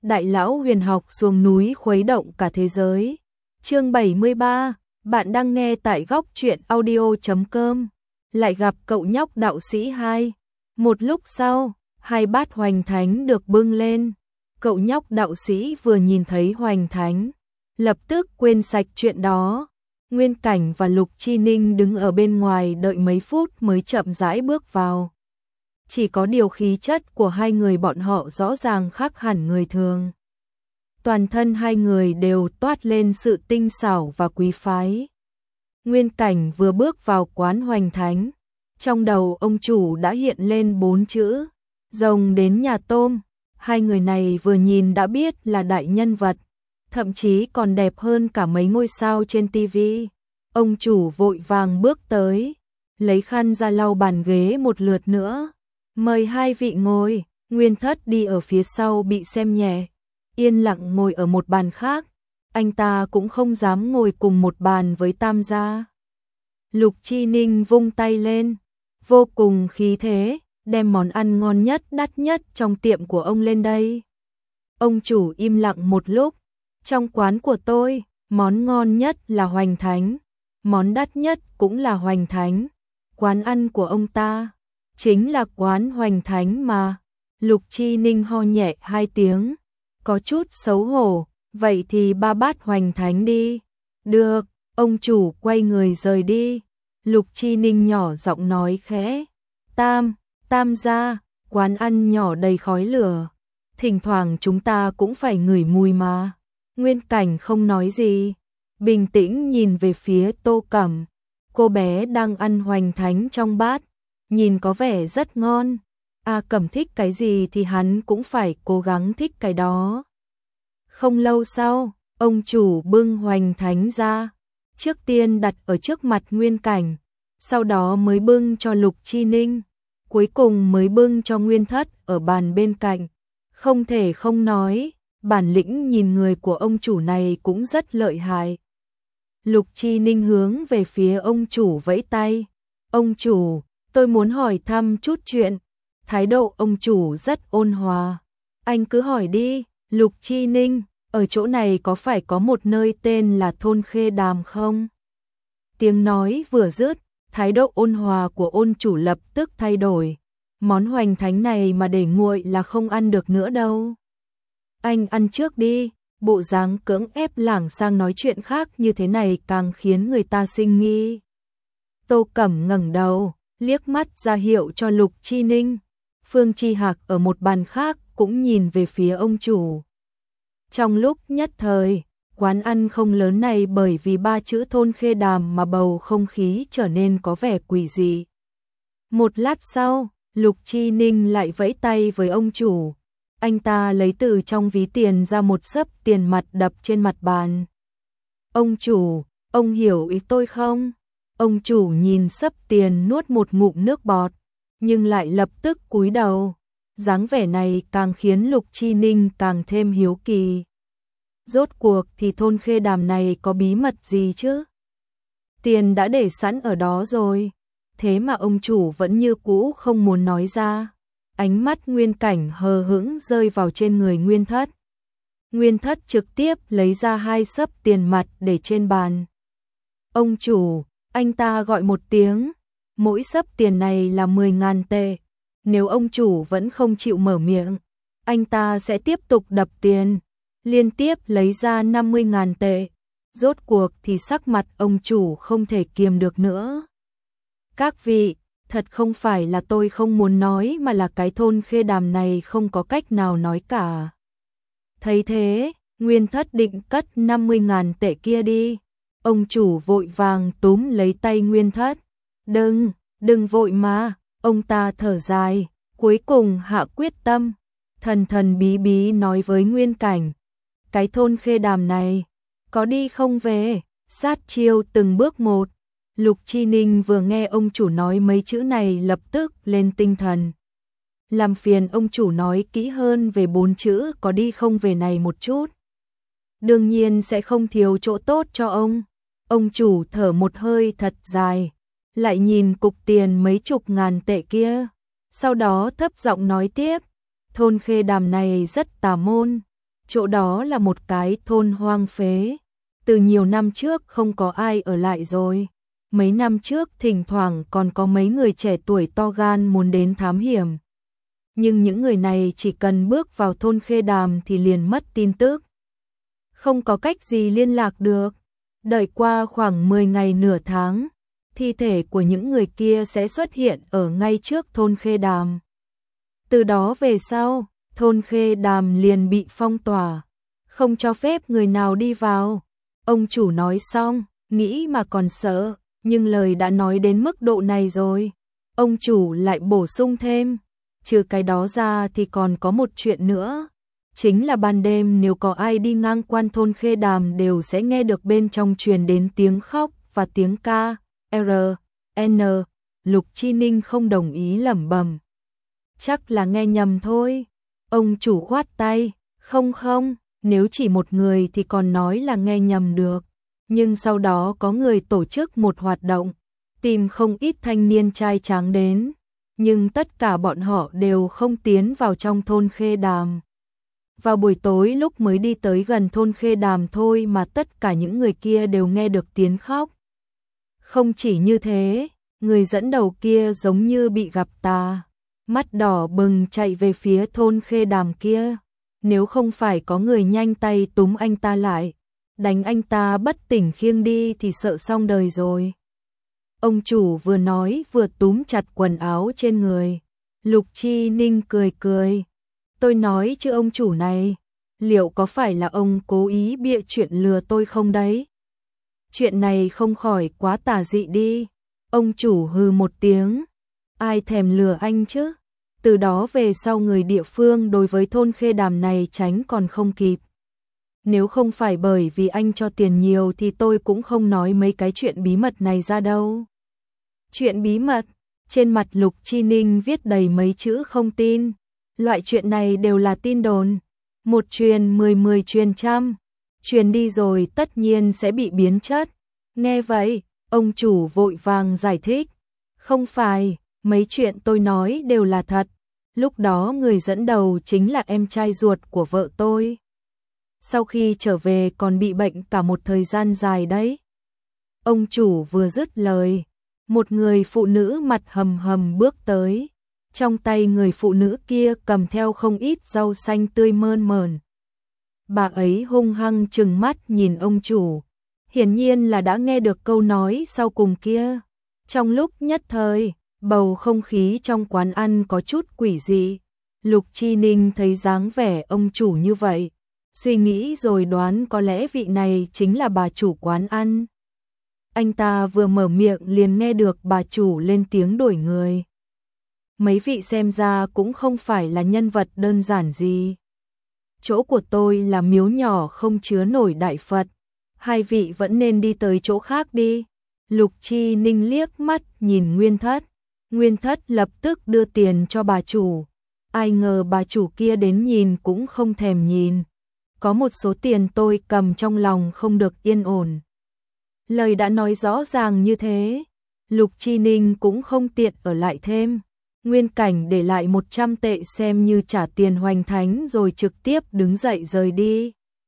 Đại lão huyền học xuống núi khuấy động cả thế giới. Chương 73, bạn đang nghe tại góc truyện audio.com. Lại gặp cậu nhóc đạo sĩ 2. Một lúc sau, hai bát hoành thánh được bưng lên. Cậu nhóc đạo sĩ vừa nhìn thấy hoành thánh, lập tức quên sạch chuyện đó. Nguyên Cảnh và Lục Chi Ninh đứng ở bên ngoài đợi mấy phút mới chậm rãi bước vào. Chỉ có điều khí chất của hai người bọn họ rõ ràng khác hẳn người thường. Toàn thân hai người đều toát lên sự tinh xảo và quý phái. Nguyên Cảnh vừa bước vào quán hoành thánh, trong đầu ông chủ đã hiện lên 4 chữ: rồng đến nhà tôm. Hai người này vừa nhìn đã biết là đại nhân vật, thậm chí còn đẹp hơn cả mấy ngôi sao trên tivi. Ông chủ vội vàng bước tới, lấy khăn ra lau bàn ghế một lượt nữa. Mời hai vị ngồi. Nguyên Thất đi ở phía sau bị xem nhẹ, yên lặng ngồi ở một bàn khác. Anh ta cũng không dám ngồi cùng một bàn với Tam gia. Lục Chi Ninh vung tay lên, vô cùng khí thế, đem món ăn ngon nhất, đắt nhất trong tiệm của ông lên đây. Ông chủ im lặng một lúc. Trong quán của tôi, món ngon nhất là hoành thánh, món đắt nhất cũng là hoành thánh. Quán ăn của ông ta chính là quán hoành thánh mà. Lục Chi Ninh ho nhẹ 2 tiếng, có chút xấu hổ. Vậy thì 3 bát hoành thánh đi. Được. Ông chủ quay người rời đi. Lục Chi Ninh nhỏ giọng nói khẽ: Tam gia, quán ăn nhỏ đầy khói lửa, thỉnh thoảng chúng ta cũng phải ngửi mùi mà. Nguyên Cảnh không nói gì, bình tĩnh nhìn về phía Tô Cẩm. Cô bé đang ăn hoành thánh trong bát, nhìn có vẻ rất ngon. Cẩm thích cái gì thì hắn cũng phải cố gắng thích cái đó. Không lâu sau, ông chủ bưng hoành thánh ra, trước tiên đặt ở trước mặt Nguyên Cảnh, sau đó mới bưng cho Lục Chi Ninh, cuối cùng mới bưng cho Nguyên Thất ở bàn bên cạnh. Không thể không nói, bản lĩnh nhìn người của ông chủ này cũng rất lợi hại. Lục Chi Ninh hướng về phía ông chủ vẫy tay: ông chủ, tôi muốn hỏi thăm chút chuyện. Thái độ ông chủ rất ôn hòa. Anh cứ hỏi đi. Lục Chi Ninh, ở chỗ này có phải có một nơi tên là thôn Khê Đàm không? Tiếng nói vừa dứt, thái độ ôn hòa của ôn chủ lập tức thay đổi. Món hoành thánh này mà để nguội là không ăn được nữa đâu. Anh ăn trước đi. Bộ dáng cưỡng ép lảng sang nói chuyện khác như thế này càng khiến người ta sinh nghi. Tô Cẩm ngẩng đầu, liếc mắt ra hiệu cho Lục Chi Ninh. Phương Chi Hạc ở một bàn khác cũng nhìn về phía ông chủ. Trong lúc nhất thời, quán ăn không lớn này bởi vì 3 chữ thôn Khê Đàm mà bầu không khí trở nên có vẻ quỷ dị. Một lát sau, Lục Chi Ninh lại vẫy tay với ông chủ. Anh ta lấy từ trong ví tiền ra một xấp tiền mặt đập trên mặt bàn. Ông chủ, ông hiểu ý tôi không? Ông chủ nhìn xấp tiền nuốt một ngụm nước bọt, nhưng lại lập tức cúi đầu. Dáng vẻ này càng khiến Lục Chi Ninh càng thêm hiếu kỳ. Rốt cuộc thì thôn Khê Đàm này có bí mật gì chứ? Tiền đã để sẵn ở đó rồi, thế mà ông chủ vẫn như cũ không muốn nói ra. Ánh mắt Nguyên Cảnh hờ hững rơi vào trên người Nguyên Thất. Nguyên Thất trực tiếp lấy ra 2 xấp tiền mặt để trên bàn. Ông chủ, anh ta gọi một tiếng. Mỗi xấp tiền này là 10.000 tệ. Nếu ông chủ vẫn không chịu mở miệng, anh ta sẽ tiếp tục đập tiền, liên tiếp lấy ra 50.000 tệ. Rốt cuộc thì sắc mặt ông chủ không thể kiềm được nữa. Các vị, thật không phải là tôi không muốn nói mà là cái thôn Khê Đàm này không có cách nào nói cả. Thấy thế, Nguyên Thất định cất 50.000 tệ kia đi. Ông chủ vội vàng túm lấy tay Nguyên Thất. Đừng vội mà. Ông ta thở dài, cuối cùng hạ quyết tâm, thần bí bí nói với Nguyên Cảnh. Cái thôn Khê Đàm này, có đi không về? Sát chiêu từng bước một. Lục Chi Ninh vừa nghe ông chủ nói mấy chữ này lập tức lên tinh thần. Làm phiền ông chủ nói kỹ hơn về 4 chữ có đi không về này một chút. Đương nhiên sẽ không thiếu chỗ tốt cho ông. Ông chủ thở một hơi thật dài, lại nhìn cục tiền mấy chục ngàn tệ kia, sau đó thấp giọng nói tiếp, thôn Khê Đàm này rất tà môn, Chỗ đó là một cái thôn hoang phế. Từ nhiều năm trước không có ai ở lại rồi. Mấy năm trước thỉnh thoảng còn có mấy người trẻ tuổi to gan muốn đến thám hiểm. Nhưng những người này chỉ cần bước vào thôn Khê Đàm thì liền mất tin tức. Không có cách gì liên lạc được. Đợi qua khoảng 10 ngày nửa tháng, thi thể của những người kia sẽ xuất hiện ở ngay trước thôn Khê Đàm. Từ đó về sau, thôn Khê Đàm liền bị phong tỏa, không cho phép người nào đi vào. Ông chủ nói xong, nghĩ mà còn sợ, nhưng lời đã nói đến mức độ này rồi. Ông chủ lại bổ sung thêm, trừ cái đó ra thì còn có một chuyện nữa. Chính là ban đêm nếu có ai đi ngang qua thôn Khê Đàm đều sẽ nghe được bên trong truyền đến tiếng khóc và tiếng ca, R.N. Lục Chi Ninh không đồng ý lẩm bẩm. Chắc là nghe nhầm thôi. Ông chủ khoát tay, không, nếu chỉ một người thì còn nói là nghe nhầm được. Nhưng sau đó có người tổ chức một hoạt động, tìm không ít thanh niên trai tráng đến. Nhưng tất cả bọn họ đều không tiến vào trong thôn Khê Đàm. Vào buổi tối lúc mới đi tới gần thôn Khê Đàm thôi mà tất cả những người kia đều nghe được tiếng khóc. Không chỉ như thế, người dẫn đầu kia giống như bị gặp tà, mắt đỏ bừng chạy về phía thôn Khê Đàm kia. Nếu không phải có người nhanh tay túm anh ta lại, đánh anh ta bất tỉnh khiêng đi thì sợ xong đời rồi. Ông chủ vừa nói vừa túm chặt quần áo trên người. Lục Chi Ninh cười. Tôi nói chứ ông chủ này, liệu có phải là ông cố ý bịa chuyện lừa tôi không đấy? Chuyện này không khỏi quá tà dị đi. Ông chủ hừ một tiếng. Ai thèm lừa anh chứ? Từ đó về sau người địa phương đối với thôn Khê Đàm này tránh còn không kịp. Nếu không phải bởi vì anh cho tiền nhiều thì tôi cũng không nói mấy cái chuyện bí mật này ra đâu. Chuyện bí mật? Trên mặt Lục Chi Ninh viết đầy mấy chữ không tin. Loại chuyện này đều là tin đồn. Một truyền 10 truyền trăm. Truyền đi rồi tất nhiên sẽ bị biến chất. Nghe vậy, ông chủ vội vàng giải thích. Không phải, mấy chuyện tôi nói đều là thật. Lúc đó người dẫn đầu chính là em trai ruột của vợ tôi. Sau khi trở về còn bị bệnh cả một thời gian dài đấy. Ông chủ vừa dứt lời, một người phụ nữ mặt hầm hầm bước tới. Trong tay người phụ nữ kia cầm theo không ít rau xanh tươi mơn mởn. Bà ấy hung hăng trừng mắt nhìn ông chủ. Hiển nhiên là đã nghe được câu nói sau cùng kia. Trong lúc nhất thời, bầu không khí trong quán ăn có chút quỷ dị. Lục Chi Ninh thấy dáng vẻ ông chủ như vậy, suy nghĩ rồi đoán có lẽ vị này chính là bà chủ quán ăn. Anh ta vừa mở miệng liền nghe được bà chủ lên tiếng đổi người. Mấy vị xem ra cũng không phải là nhân vật đơn giản gì. Chỗ của tôi là miếu nhỏ không chứa nổi đại Phật. Hai vị vẫn nên đi tới chỗ khác đi. Lục Chi Ninh liếc mắt nhìn Nguyên Thất. Nguyên Thất lập tức đưa tiền cho bà chủ. Ai ngờ bà chủ kia đến nhìn cũng không thèm nhìn. Có một số tiền tôi cầm trong lòng không được yên ổn. Lời đã nói rõ ràng như thế. Lục Chi Ninh cũng không tiện ở lại thêm. Nguyên Cảnh để lại 100 tệ xem như trả tiền hoành thánh rồi trực tiếp đứng dậy rời đi.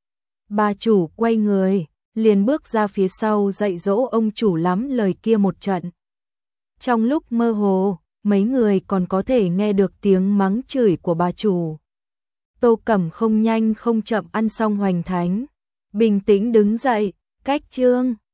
Bà chủ quay người, liền bước ra phía sau dạy dỗ ông chủ lắm lời kia một trận. Trong lúc mơ hồ, mấy người còn có thể nghe được tiếng mắng chửi của bà chủ. Tô Cẩm không nhanh không chậm ăn xong hoành thánh, bình tĩnh đứng dậy, cách chương.